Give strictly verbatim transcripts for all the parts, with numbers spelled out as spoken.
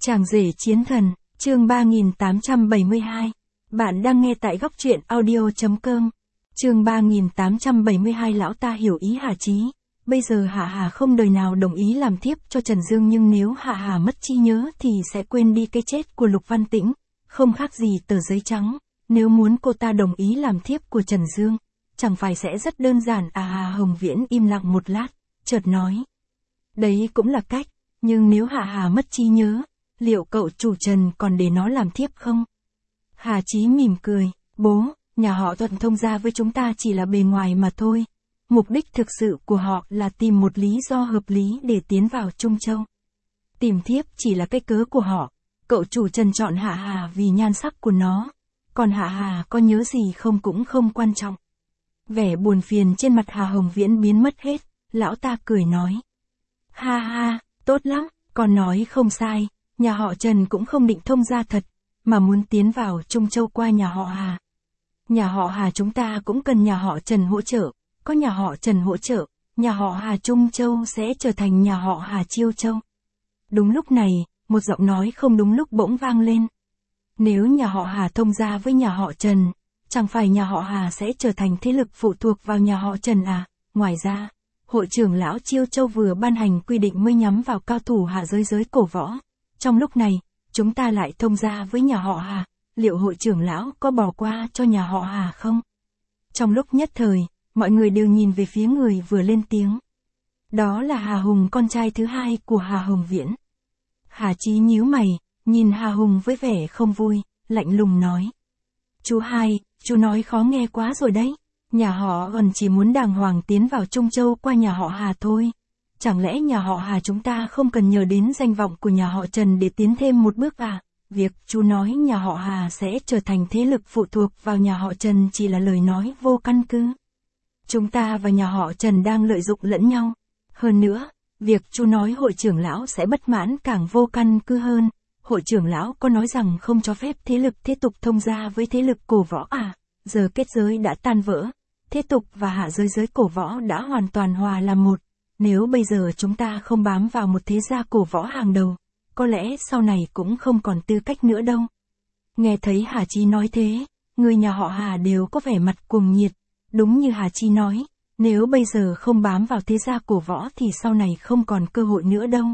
Chàng rể chiến thần, chương ba nghìn tám trăm bảy mươi hai. Bạn đang nghe tại góc truyện audio chấm com. Chương ba nghìn tám trăm bảy mươi hai. Lão ta hiểu ý Hà Chí. Bây giờ Hạ Hà không đời nào đồng ý làm thiếp cho Trần Dương, nhưng nếu Hạ Hà mất trí nhớ thì sẽ quên đi cái chết của Lục Văn Tĩnh, không khác gì tờ giấy trắng. Nếu muốn cô ta đồng ý làm thiếp của Trần Dương, chẳng phải sẽ rất đơn giản à? Hà Hồng Viễn im lặng một lát, chợt nói. Đấy cũng là cách, nhưng nếu Hạ Hà mất trí nhớ, liệu cậu chủ Trần còn để nó làm thiếp không? Hà Chí mỉm cười, bố, nhà họ Thuận thông gia với chúng ta chỉ là bề ngoài mà thôi. Mục đích thực sự của họ là tìm một lý do hợp lý để tiến vào Trung Châu. Tìm thiếp chỉ là cái cớ của họ. Cậu chủ Trần chọn Hạ Hà vì nhan sắc của nó, còn Hạ Hà có nhớ gì không cũng không quan trọng. Vẻ buồn phiền trên mặt Hà Hồng Viễn biến mất hết, lão ta cười nói. Ha ha, tốt lắm, con nói không sai, nhà họ Trần cũng không định thông gia thật, mà muốn tiến vào Trung Châu qua nhà họ Hà. Nhà họ Hà chúng ta cũng cần nhà họ Trần hỗ trợ, có nhà họ Trần hỗ trợ, nhà họ Hà Trung Châu sẽ trở thành nhà họ Hà Chiêu Châu. Đúng lúc này, một giọng nói không đúng lúc bỗng vang lên. Nếu nhà họ Hà thông gia với nhà họ Trần, chẳng phải nhà họ Hà sẽ trở thành thế lực phụ thuộc vào nhà họ Trần à? Ngoài ra, hội trưởng lão Chiêu Châu vừa ban hành quy định mới nhắm vào cao thủ hạ giới giới cổ võ. Trong lúc này, chúng ta lại thông gia với nhà họ Hà, liệu hội trưởng lão có bỏ qua cho nhà họ Hà không? Trong lúc nhất thời, mọi người đều nhìn về phía người vừa lên tiếng. Đó là Hà Hùng, con trai thứ hai của Hà Hồng Viễn. Hà Chí nhíu mày, nhìn Hà Hùng với vẻ không vui, lạnh lùng nói. Chú hai, chú nói khó nghe quá rồi đấy. Nhà họ còn chỉ muốn đàng hoàng tiến vào Trung Châu qua nhà họ Hà thôi. Chẳng lẽ nhà họ Hà chúng ta không cần nhờ đến danh vọng của nhà họ Trần để tiến thêm một bước à? Việc chú nói nhà họ Hà sẽ trở thành thế lực phụ thuộc vào nhà họ Trần chỉ là lời nói vô căn cứ. Chúng ta và nhà họ Trần đang lợi dụng lẫn nhau. Hơn nữa, việc chú nói hội trưởng lão sẽ bất mãn càng vô căn cứ hơn. Hội trưởng lão có nói rằng không cho phép thế lực thế tục thông gia với thế lực cổ võ à? Giờ kết giới đã tan vỡ, thế tục và hạ giới giới cổ võ đã hoàn toàn hòa làm một. Nếu bây giờ chúng ta không bám vào một thế gia cổ võ hàng đầu, có lẽ sau này cũng không còn tư cách nữa đâu. Nghe thấy Hà Chí nói thế, người nhà họ Hà đều có vẻ mặt cuồng nhiệt. Đúng như Hà Chí nói, nếu bây giờ không bám vào thế gia cổ võ thì sau này không còn cơ hội nữa đâu.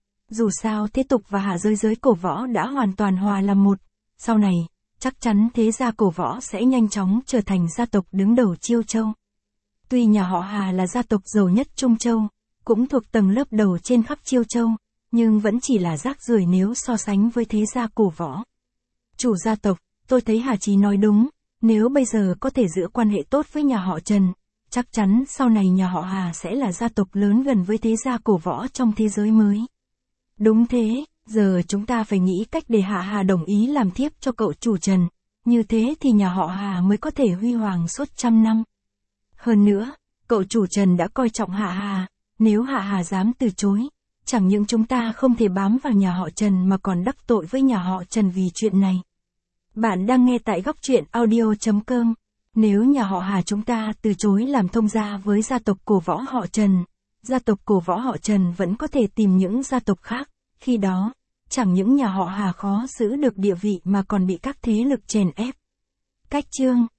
Dù sao thế tục và hạ giới giới cổ võ đã hoàn toàn hòa làm một, sau này, chắc chắn thế gia cổ võ sẽ nhanh chóng trở thành gia tộc đứng đầu Chiêu Châu. Tuy nhà họ Hà là gia tộc giàu nhất Trung Châu, cũng thuộc tầng lớp đầu trên khắp Chiêu Châu, nhưng vẫn chỉ là rác rưởi nếu so sánh với thế gia cổ võ. Chủ gia tộc, tôi thấy Hà Chí nói đúng, nếu bây giờ có thể giữ quan hệ tốt với nhà họ Trần, chắc chắn sau này nhà họ Hà sẽ là gia tộc lớn gần với thế gia cổ võ trong thế giới mới. Đúng thế, giờ chúng ta phải nghĩ cách để Hạ Hà đồng ý làm thiếp cho cậu chủ Trần, như thế thì nhà họ Hà mới có thể huy hoàng suốt trăm năm. Hơn nữa, cậu chủ Trần đã coi trọng Hạ Hà, nếu Hạ Hà dám từ chối, chẳng những chúng ta không thể bám vào nhà họ Trần mà còn đắc tội với nhà họ Trần vì chuyện này. Bạn đang nghe tại góc truyện audio chấm com. Nếu nhà họ Hà chúng ta từ chối làm thông gia với gia tộc cổ võ họ Trần, gia tộc cổ võ họ Trần vẫn có thể tìm những gia tộc khác, khi đó, chẳng những nhà họ Hà khó giữ được địa vị mà còn bị các thế lực chèn ép. Cách chương